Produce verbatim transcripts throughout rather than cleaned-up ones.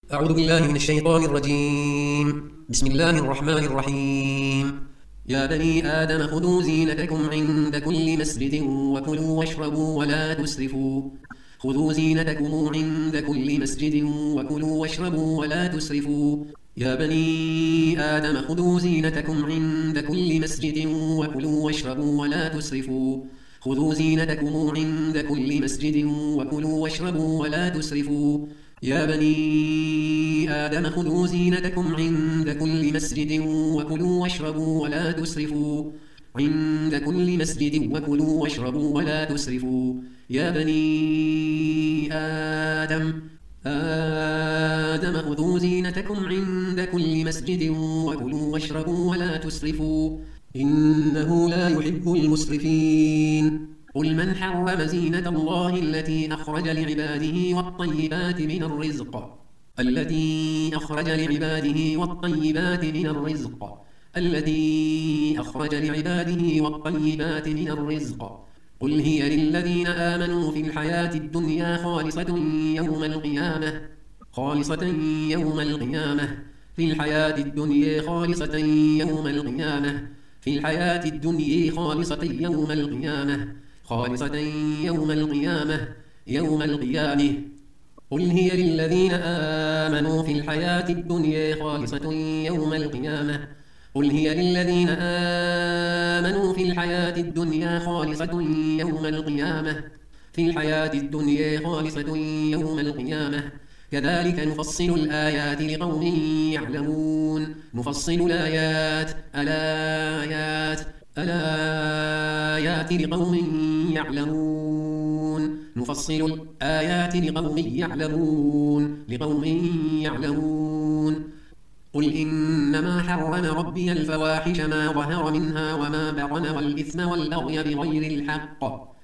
أعوذ بالله من الشيطان الرجيم. بسم الله الرحمن الرحيم. يا بني آدم خذوا زينتكم عند كل مسجد وكلوا واشربوا ولا تسرفوا خذوا زينتكم عند كل مسجد وكلوا واشربوا ولا تسرفوا يا بني آدم خذوا زينتكم عند كل مسجد وكلوا واشربوا ولا تسرفوا خذوا زينتكم عند كل مسجد وكلوا واشربوا ولا تسرفوا يا بني آدم خذوا زينتكم عند كل مسجد وكلوا واشربوا ولا تسرفوا عند كل مسجد وكلوا واشربوا ولا تسرفوا يا بني آدم آدم خذوا زينتكم عند كل مسجد وكلوا واشربوا ولا تسرفوا إنه لا يحب المسرفين قل من حرم زينة الله التي أخرج لعباده والطيبات من الرزق التي أخرج لعباده والطيبات من الرزق التي أخرج لعباده والطيبات من الرزق قل هي للذين آمنوا في الحياة الدنيا خالصة يوم القيامة خالصة يوم القيامة في الحياة الدنيا خالصة يوم القيامة في الحياة الدنيا خالصة يوم القيامة خالصة يوم القيامة يوم القيامة قل هي للذين آمنوا في الحياة الدنيا خالصة يوم القيامة قل هي للذين آمنوا في الحياة الدنيا خالصة يوم القيامة في الحياة الدنيا خالصة يوم القيامة كذلك نفصل الآيات لقوم يعلمون نفصل الآيات الآيات الآيات لقوم يعلمون نفصل الآيات لقوم يعلمون لقوم يعلمون قل إنما حرم ربي الفواحش ما ظهر منها وما بطن والإثم والبغي بغير الحق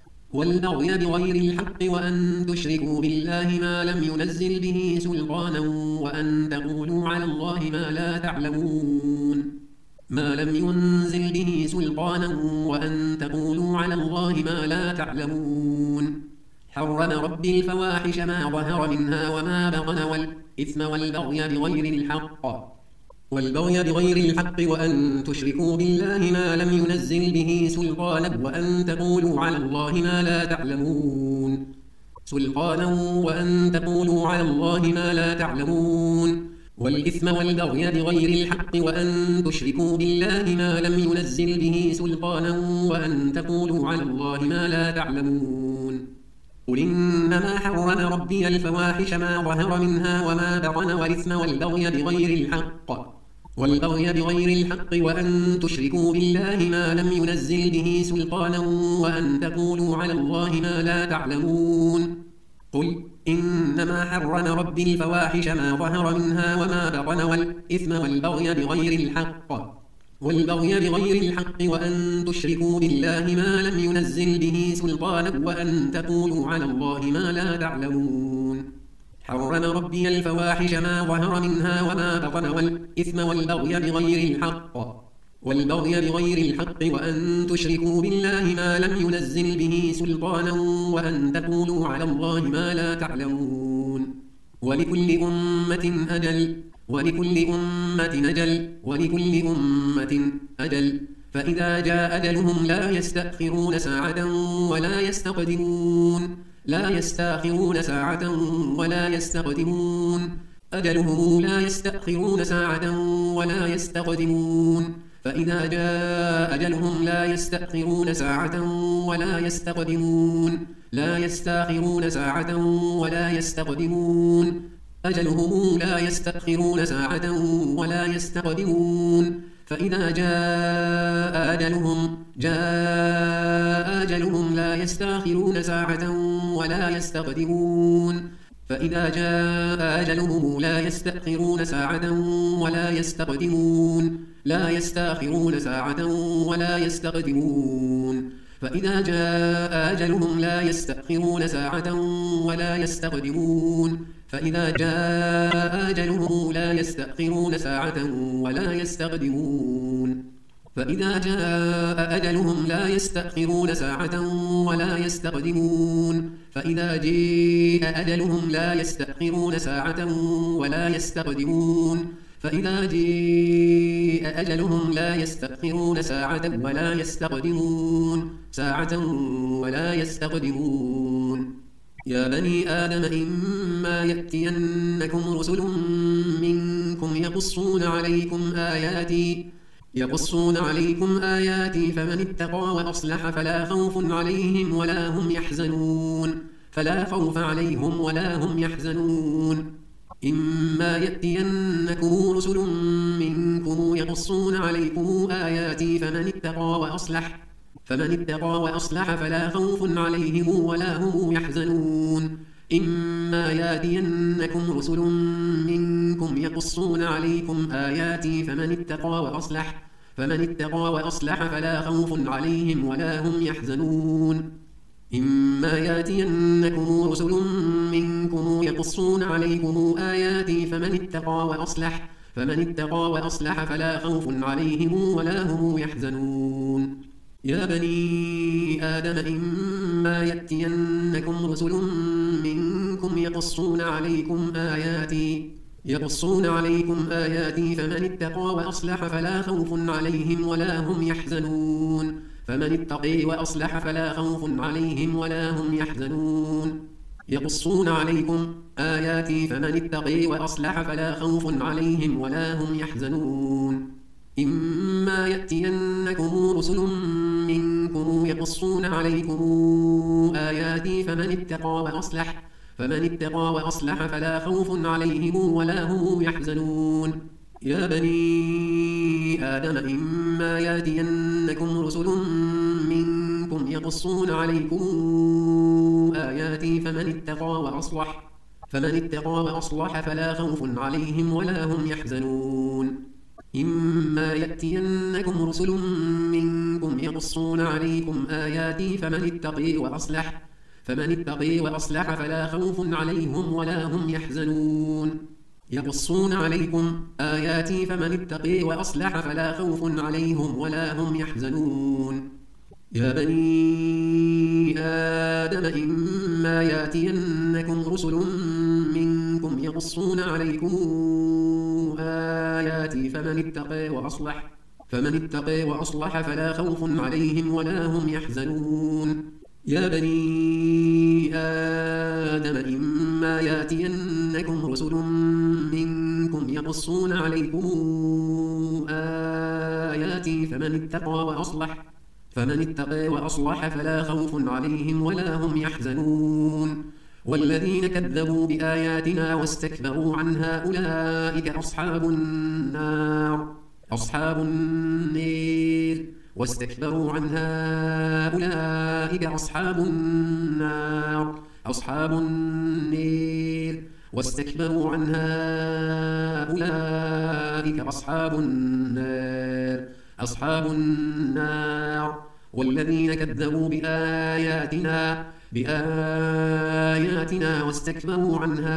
والبغي بغير الحق وأن تشركوا بالله ما لم ينزل به سلطانا وأن تقولوا على الله ما لا تعلمون ما لم ينزل به سلطانا وأن تقولوا على الله ما لا تعلمون حرم ربي الفواحش ما ظهر منها وما بطن والإثم والبغي بغير الحق والبغي بغير الحق وأن تشركوا بالله ما لم ينزل به سلطانا وأن تقولوا على الله ما لا تعلمون سلطانا وأن تقولوا على الله ما لا تعلمون والإثم والبغي بغير الحق وأن تشركوا بالله ما لم ينزل به سلطانا وأن تقولوا على الله ما لا تعلمون قل إنما حرم ربي الفواحش ما ظهر منها وما بطن والإثم والبغي بغير الحق والبغي بغير الحق وأن تشركوا بالله ما لم ينزل به سلطانا وأن تقولوا على الله ما لا تعلمون قل إنما حرم ربي الفواحش ما ظهر منها وما بطن والإثم والبغي بغير الحق والبغي بغير الحق وأن تشركوا بالله ما لم ينزل به سلطانا وأن تقولوا على الله ما لا تعلمون حرم ربي الفواحش ما ظهر منها وما بطن والإثم والبغي بغير الحق والبغي بغير الحق وأن تشركوا بالله ما لم ينزل به سلطانا وأن تقولوا على الله ما لا تعلمون ولكل أمة أجل ولكل أمة أجل ولكل أمة أجل فإذا جاء أجلهم لا يستأخرون ساعة ولا يستقدمون لا يستأخرون ساعة ولا يستقدمون أجلهم لا يستأخرون ساعة ولا يستقدمون فإذا جاء أجلهم لا يستأخرون ساعة ولا يستقدمون لا يستأخرون ساعة ولا يستقدمون أجلهم لا يستأخرون ساعة ولا يستقدمون فإذا جاء أجلهم جاء أجلهم لا يستأخرون ساعة ولا يستقدمون فإذا جاء أجلهم لا يستأخرون ساعة ولا يستقدمون لا يستأخرون ساعة ولا يستقدمون فإذا جاء أجلهم لا يستأخرون ساعة ولا يستقدمون فإذا جاء أجلهم لا يستأخرون ساعة ولا يستقدمون فإذا جاء أجلهم لا يستأخرون ساعة ولا يستقدمون فإذا جاء أجلهم لا يستأخرون ساعة ولا يستقدمون فإذا جاء أجلهم لا يستأخرون ساعة ولا يستقدمون ساعة ولا يستقدمون يا بني آدم إما يأتينكم رسل منكم يقصون عليكم آياتي يقصون عليكم آياتي فمن اتقى وأصلح فلا خوف عليهم ولا هم يحزنون فلا خوف عليهم ولا هم يحزنون إما يأتينكم رسل منكم يقصون عليكم آياتي فمن اتقى وأصلح فمن اتقى وأصلح فلا خوف عليهم ولا هم يحزنون إما يأتينكم رسل منكم يقصون عليكم آياتي فمن اتقى وأصلح فمن اتقى وأصلح فلا خوف عليهم ولا هم يحزنون إما يأتينكم رسل منكم يقصون عليكم آياتي فمن اتقى وأصلح فمن اتقى وأصلح فلا خوف عليهم ولا هم يحزنون يا بني آدم إما يأتينكم رسل منكم يقصون عليكم آياتي يقصون عليكم آياتي فمن اتقى وأصلح فلا خوف عليهم ولا هم يحزنون فمن اتقي وأصلح فلا خوف عليهم ولا هم يحزنون يقصون عليكم آياتي فمن اتقي وأصلح فلا خوف عليهم ولا هم يحزنون إما يأتينكم رسل منكم يقصون عليكم آياتي فمن اتقى وأصلح فمن اتقى وأصلح فلا خوف عليهم ولا هم يحزنون يا بني آدم إما يأتينكم رسل منكم يقصون عليكم آياتي فمن اتقى وأصلح فمن اتقى وأصلح فلا خوف عليهم ولا هم يحزنون إما يأتينكم رسل منكم يقصون عليكم آياتي فمن اتقي وأصلح فمن اتقي وأصلح فلا خوف عليهم ولا هم يحزنون يقصون عليكم آياتي فمن اتقي وأصلح فلا خوف عليهم ولا هم يحزنون يا بني آدم إما يأتينكم رسل منكم يقصون عليكم آياتي فمن اتقي وأصلح فمن اتقي وأصلح فلا خوف عليهم ولا هم يحزنون يا بني آدم إما يأتينكم رسل منكم يقصون عليكم آياتي فمن اتقى وأصلح فمن اتقى وأصلح فلا خوف عليهم ولا هم يحزنون والذين كذبوا بآياتنا واستكبروا عنها أولئك أصحاب النار أصحاب النار واستكبروا عنها أولئك أصحاب النار أصحاب النار واستكبروا عنها أولئك أصحاب النار أصحاب النار والذين كذبوا بآياتنا بآياتنا واستكبروا عنها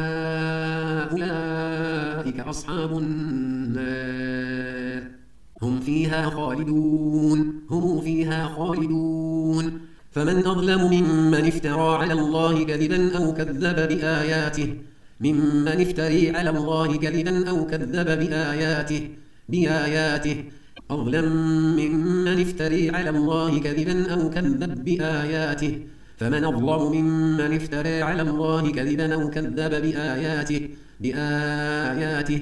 أولئك أصحاب النار هم فيها خالدون هم فيها خالدون فمن أظلم ممن افترى على الله كذبا أو كذب بآياته ممن افتري على الله كذبا أو كذب بآياته بآياته أظلم ممن افتري على الله كذبا أو كذب بآياته فمن أظلم ممن افترى على الله كذبا أو كذب بآياته بآياته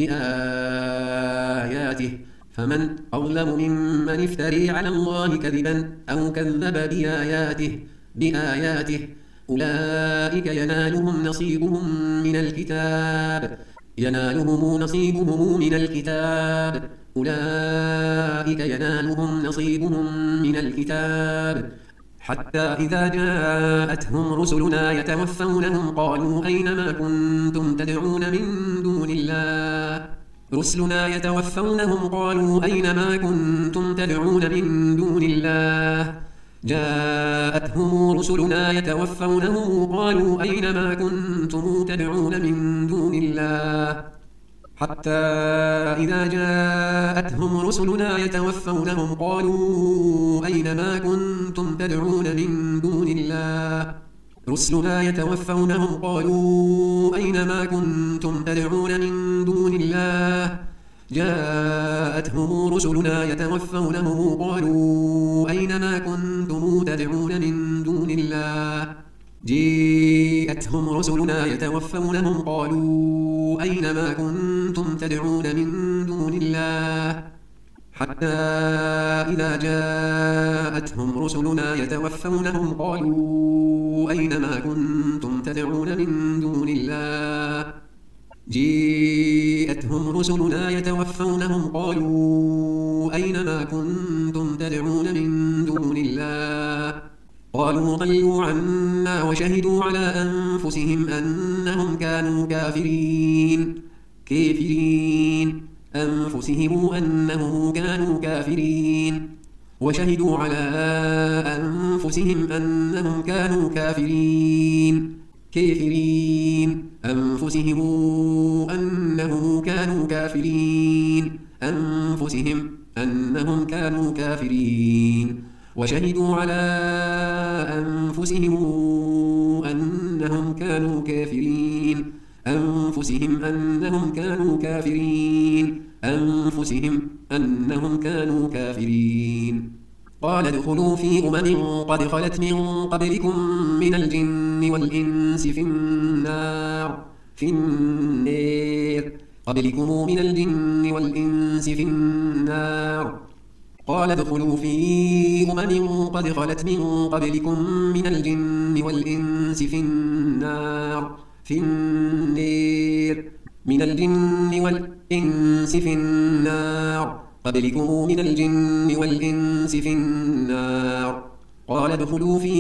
بآياته فمن أظلم ممن افتري على الله كذبا أو كذب بآياته بآياته أولئك ينالهم نصيبهم من الكتاب ينالهم نصيبهم من الكتاب أولئك ينالهم نصيبهم من الكتاب حتى إذا جاءتهم رسلنا يتوفونهم قالوا أين ما كنتم تدعون من دون الله رسلنا يتوفونهم قالوا أين ما كنتم تدعون من دون الله جاءتهم رسلنا يتوفونهم قالوا أين ما كنتم تدعون من دون الله حتى إذا جاءتهم رسلنا يتوفونهم قالوا أين ما كنتم تدعون من دون الله رسلنا يتوفونهم قالوا أين ما كنتم تدعون من دون الله جاءتهم رسلنا يتوفونهم قالوا أين ما كنتم تدعون من دون الله جاءتهم رسلنا يتوفونهم قالوا أين ما كنتم تدعون من دون الله حتى إذا جاءتهم رسلنا يتوفونهم قالوا أين ما كنتم تدعون من دون الله جاءتهم رسلنا يتوفونهم قالوا أين ما كنتم تدعون من دون الله قالوا ضلوا عنا وشهدوا على أنفسهم أنهم كانوا كافرين كافرين أنفسهم أنهم كانوا كافرين وشهدوا على أنفسهم أنهم كانوا كافرين كافرين أنفسهم أنهم كانوا كافرين أنفسهم أنهم كانوا كافرين وشهدوا على أنفسهم أنهم كانوا كافرين أنفسهم أنهم كانوا كافرين أنفسهم أنهم كانوا كافرين قال ادخلوا في أمم قد خلت من قبلكم من الجن والإنس في النار في النار قبلكم من الجن والإنس في النار قال ادخلوا في أمم قد خلت من قبلكم من الجن والإنس في النار في النار من الجن والإنس في النار قبلكم من الجن والإنس في النار قال ادخلوا في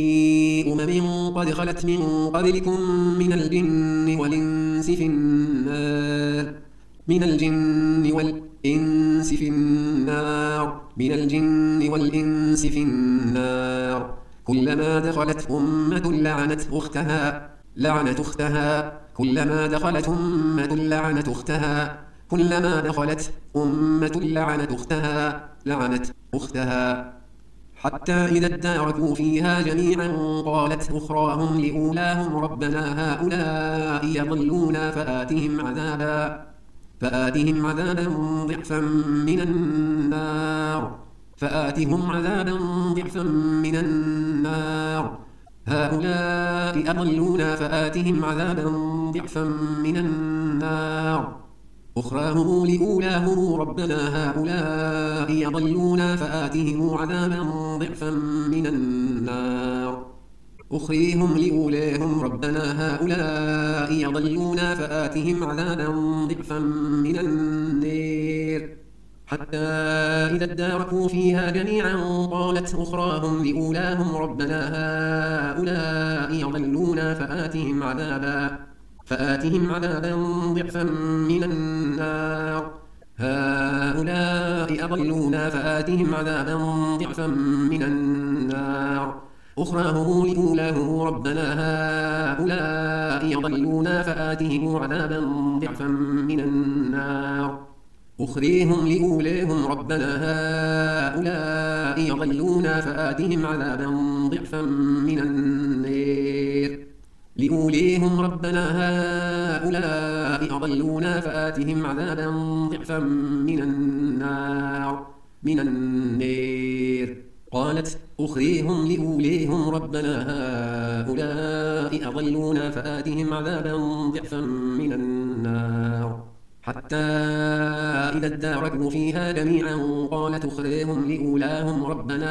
أمم قد خلت من قبلكم من الجن والإنس في النار من الجن والإنس في النار من الجن والإنس في النار كلما دخلت أمة لعنت أختها لعنت أختها كلما دخلت أمة لعنت أختها كلما دخلت أمة لعنت أختها لعنت أختها حتى إذا اداركوا فيها جميعا قالت أخراهم لأولاهم ربنا هؤلاء يضلونا فآتهم عذابا فآتهم عذابا ضعفا من النار فآتهم عذابا ضعفا من النار هؤلاء أضلونا فآتهم عذابا ضعفا من النار أخراهم لأولاهم ربنا هؤلاء يضلونا فآتهم عذابا ضعفا من النار أخريهم لأولاهم ربنا هؤلاء يضلونا فآتهم عذابا ضعفا من النار حتى إذا اداركوا فيها جميعا قالت أخراهم لأولاهم ربنا هؤلاء يضلونا فآتهم عذابا فآتهم عذابا ضعفا من النار هؤلاء أضلونا فآتهم عذابا ضعفا من النار أخراهم لأولاهم ربنا هؤلاء يضلونا فآتهم عذابا ضعفا من النار أخريهم لأولاهم ربنا هؤلاء يضلونا فآتهم عذابا ضعفا من النار لأوليهم ربنا هؤلاء أضلونا فآتهم عذابا ضعفا من النار من النار قالت أخريهم لأوليهم ربنا هؤلاء أضلونا فآتهم عذابا ضعفا من النار حتى إذا اداركوا فيها جميعا قالت أخريهم لأولاهم ربنا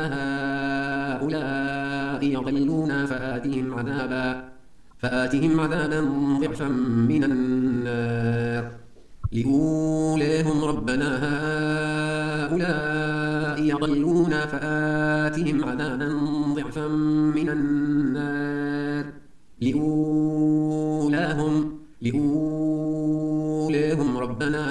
هؤلاء يضلونا فآتهم عذابا فآتهم عذابا ضعفا من النار لأولاهم ربنا هؤلاء يضلونا فآتهم عذابا ضعفا من النار لأولاهم لأولاهم ربنا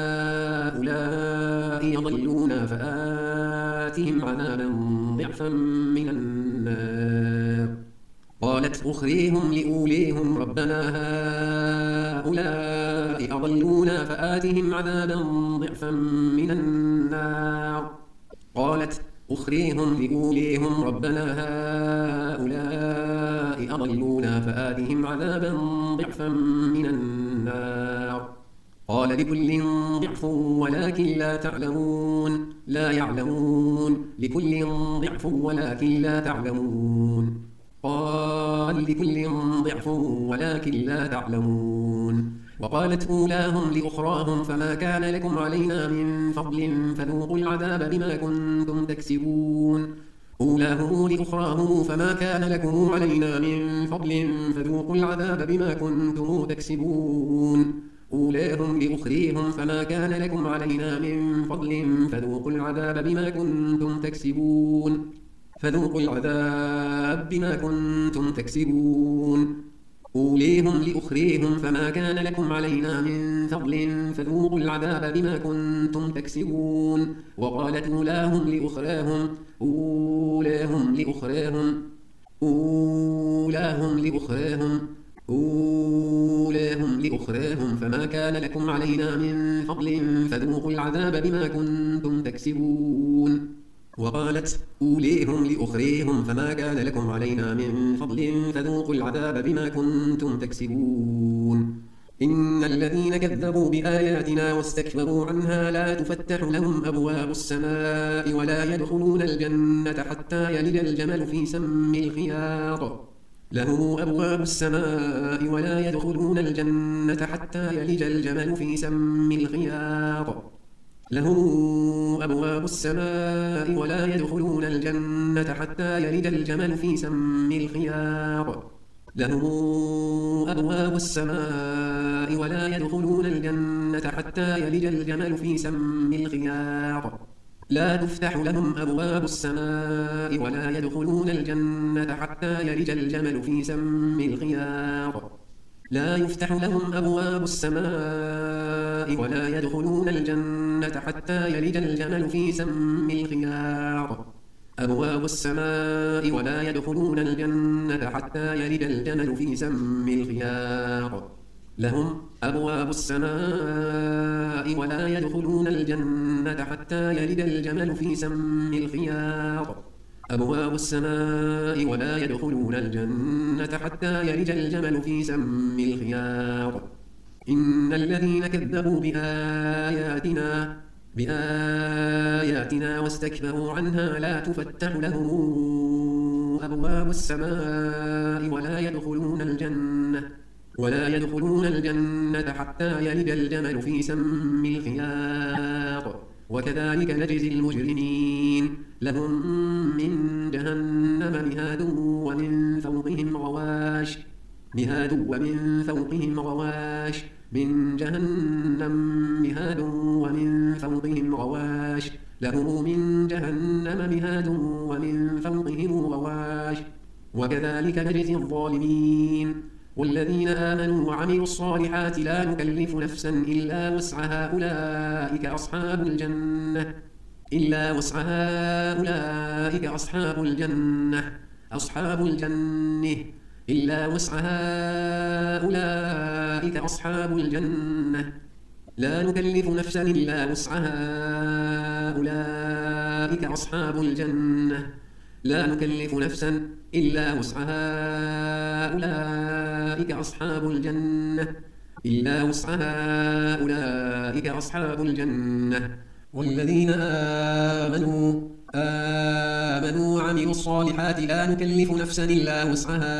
هؤلاء يضلونا فآتهم عذابا ضعفا من النار قال وقالت أخريهم لأوليهم ربنا هؤلاء أضلونا فآتهم عذابا ضعفا من النار قالت أخريهم لأوليهم ربنا هؤلاء أضلونا فآتهم عذابا ضعفا من النار قال لكل ضعف ولكن لا تعلمون لا يعلمون لكل ضعف ولكن لا تعلمون قال لكل ضعف ولكن لا تعلمون وقالت أولاهم لأخراهم فما كان لكم علينا من فضل فذوقوا العذاب بما كنتم تكسبون أولاهم لأخراهم فما كان لكم علينا من فضل فذوقوا العذاب بما كنتم تكسبون أولاهم لأخريهم فما كان لكم علينا من فضل فذوقوا العذاب بما كنتم تكسبون فذوقوا العذاب بما كنتم تكسبون أوليهم لأخريهم فما كان لكم علينا من فضل فذوقوا العذاب بما كنتم تكسبون وقالت أولاهم لأخراهم أولاهم لأخراهم أولاهم لأخراهم أولاهم لأخراهم فما كان لكم علينا من فضل فذوقوا العذاب بما كنتم تكسبون وقالت أوليهم لأخريهم فما كان لكم علينا من فضل فذوقوا العذاب بما كنتم تكسبون إن الذين كذبوا بآياتنا واستكبروا عنها لا تفتح لهم أبواب السماء ولا يدخلون الجنة حتى يلج الجمل في سم الخياط له أبواب السماء ولا يدخلون الجنة حتى يلج الجمل في سم الخياط له أبواب السماء ولا يدخلون الجنة حتى يلج الجمل في سم الخياط له أبواب السماء ولا يدخلون الجنة حتى يلج الجمل في سم الخياط لا تفتح لهم أبواب السماء ولا يدخلون الجنة حتى يلج الجمل في سم الخياط لا يفتح لهم أبواب السماء ولا يدخلون الجنة حتى يلج الجمل في سم الخياط أبواب السماء ولا يدخلون الجنة حتى يلج الجمل في سم الخياط لهم أبواب السماء ولا يدخلون الجنة حتى يلج الجمل في سم الخياط أبواب السماء ولا يدخلون الجنة حتى يلج الجمل في سم الخياط إن الذين كذبوا بآياتنا بآياتنا واستكبروا عنها لا تفتح لهم أبواب السماء ولا يدخلون الجنة ولا يدخلون الجنة حتى يلج الجمل في سم الخياط وكذلك نجزي المجرمين لهم من جهنم مهاد ومن فوقهم غواش مهاد ومن فوقهم غواش من جهنم مهاد ومن فوقهم غواش له من جهنم مهاد ومن فوقهم غواش وكذلك نجزي الظالمين والذين آمنوا وعملوا الصالحات لا نكلف نفسا إلا وسعها أولئك أصحاب الجنة إلا وسعها أولئك أصحاب الجنة أصحاب الجنة إلا وسعها أولئك أصحاب الجنة لا نكلف نفسا إلا وسعها أولئك أصحاب الجنة لا نكلف نفسا إلا وسعها أولئك أصحاب الجنة إلا وسعها أولئك أصحاب الجنة والذين آمنوا آمنوا وعملوا الصالحات لا نكلف نفسا إلا وسعها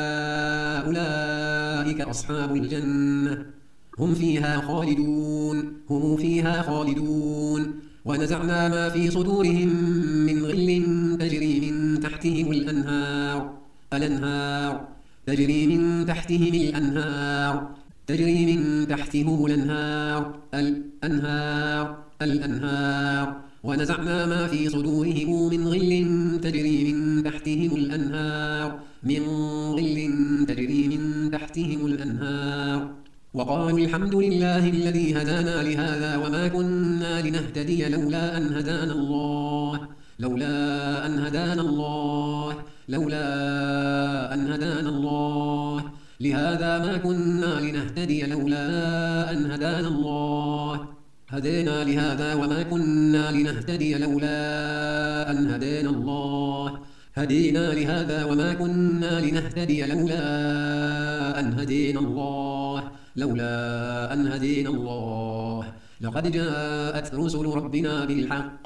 أولئك أصحاب الجنة هم فيها خالدون هم فيها خالدون ونزعنا ما في صدورهم من غل تجري من تحتهم الأنهار الأنهار تجري من تحتهم الأنهار تجري من تحتهم الأنهار الأنهار الأنهار ونزعنا ما في صدورهم من غل تجري من تحتهم الأنهار من غل تجري من تحتهم الأنهار وقالوا الحمد لله الذي هدانا لهذا وما كنا لنهتدي لولا أن هدانا الله لولا أن هدانا الله لولا أن هدانا الله لهذا ما كنا لنهتدي لولا أن هدانا الله هدينا لهذا وما كنا لنهتدي لولا أن هدانا الله هدينا لهذا وما كنا لنهتدي لولا أن هدينا الله لولا أن هدينا الله لقد جاءت رسل ربنا بالحق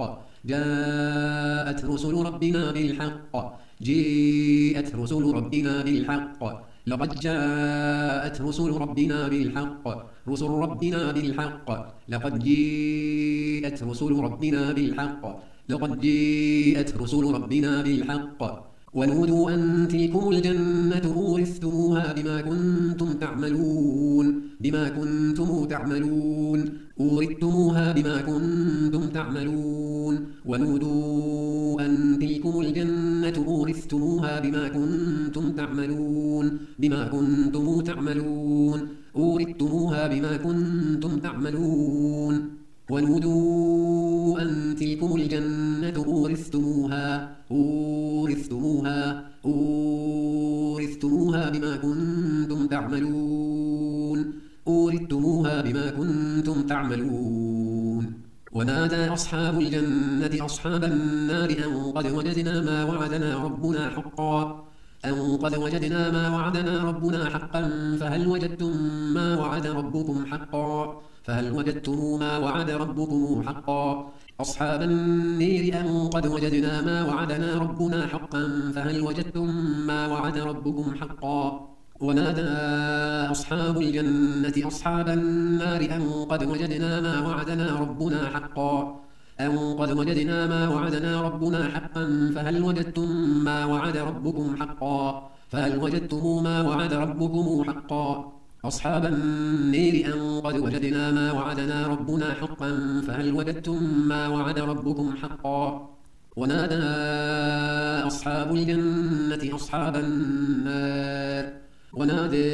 جاءت رسل ربنا بالحق جاءت رسل ربنا بالحق لقد جاءت رسل ربنا بالحق رسل ربنا بالحق لقد جاءت رسل ربنا بالحق لقد جاءت رسل ربنا بالحق ونودوا أن تلكم الجنة أورثتموها بما كنتم تعملون بما كنتم تعملون أورثتموها بما كنتم تعملون ونودوا أن تلكم الجنة أورثتموها بما كنتم تعملون بما كنتم تعملون أورثتموها بما كنتم تعملون ونودوا أن تلكم الجنة أورثتموها أورثتموها أورثتموها بما كنتم تعملون أورثتموها بما كنتم تعملون ونادى أصحاب الجنة أصحاب النار أن قد وجدنا ما وعدنا ربنا حقا أن قد وجدنا ما وعدنا ربنا حقا فهل وجدتم ما وعد ربكم حقا فهل وجدتم ما وعد ربكم حقا أصحاب النير أن قد وجدنا ما وعدنا ربنا حقا فهل وجدتم ما وعد ربكم حقا ونادى أصحاب الجنة أصحاب النار أن قد وجدنا ما وعدنا ربنا حقا أن قد وجدنا ما وعدنا ربنا حقا فهل وجدتم ما وعد ربكم حقا فهل وجدتم ما وعد ربكم حقا أصحاب النير أن قد وجدنا ما وعدنا ربنا حقا فهل وجدتم ما وعد ربكم حقا ونادى أصحاب الجنة أصحاب النار ونادى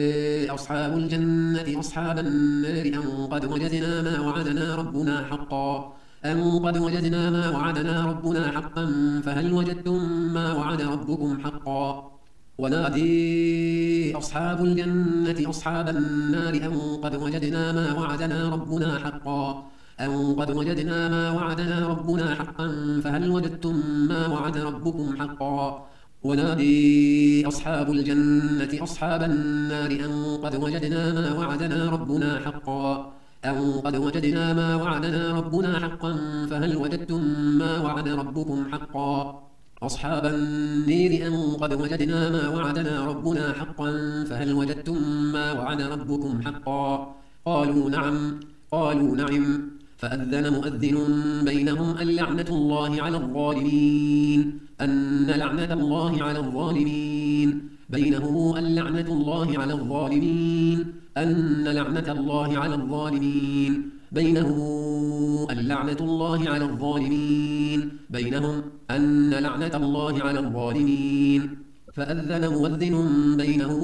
أصحاب الجنة أصحاب النار أن قد وجدنا ما وعدنا ربنا حقا أن قد وجدنا ما وعدنا ربنا حقا فهل وجدتم ما وعد ربكم حقا ونادي أصحاب الجنة أصحاب النار أن قد وجدنا ما وعدنا ربنا حقا أن قد وجدنا ما وعدنا ربنا حقا فهل وجدتم ما وعد ربكم حقا ونادي أصحاب الجنة أصحاب النار أن قد وجدنا ما وعدنا ربنا حقا أن قد وجدنا ما وعدنا ربنا حقا فهل وجدتم ما وعد ربكم حقا أصحاب النير أن قد وجدنا ما وعدنا ربنا حقا فهل وجدتم ما وعد ربكم حقا قالوا نعم قالوا نعم فأذن مؤذن بينهم اللعنة الله على الظالمين أن لعنة الله على الظالمين بينهم اللعنة الله على الظالمين أن لعنة الله على الظالمين بينهم اللعنة الله على الظالمين بينهم أن لعنة الله على الظالمين فأذن مؤذن بينهم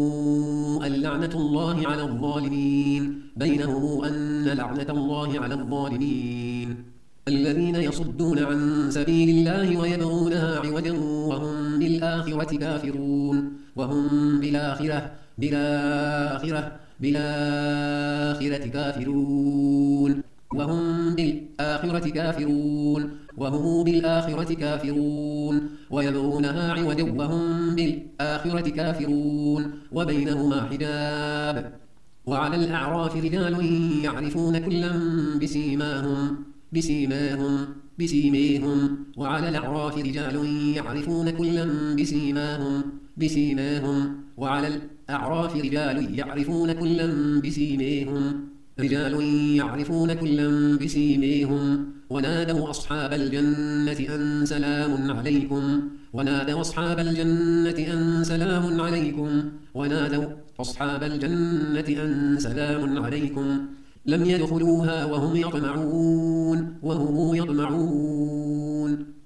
اللعنة الله على الظالمين بينهم أن لعنة الله على الظالمين الذين يصدون عن سبيل الله ويبغونها عوجا وهم بالآخرة كافرون وهم بالآخرة بالآخرة بالآخرة كافرون وهم بالآخرة كافرون وهم بالآخرة كافرون ويبغونها عوجا وهم بالآخرة كافرون وبينهما حجاب وعلى الأعراف رجال يعرفون كلا بسيماهم بسيماهم بسيميهم وعلى الأعراف رجال يعرفون كلا بسيماهم بسيماهم وعلى الأعراف رجال يعرفون كلا بسيميهم رجال يعرفون كلا بسيميهم ونادوا أصحاب الجنة أن سلام عليكم ونادوا أصحاب الجنة أن سلام عليكم ونادوا أصحاب الجنة أن سلام عليكم لم يدخلوها وهم يطمعون وهم يطمعون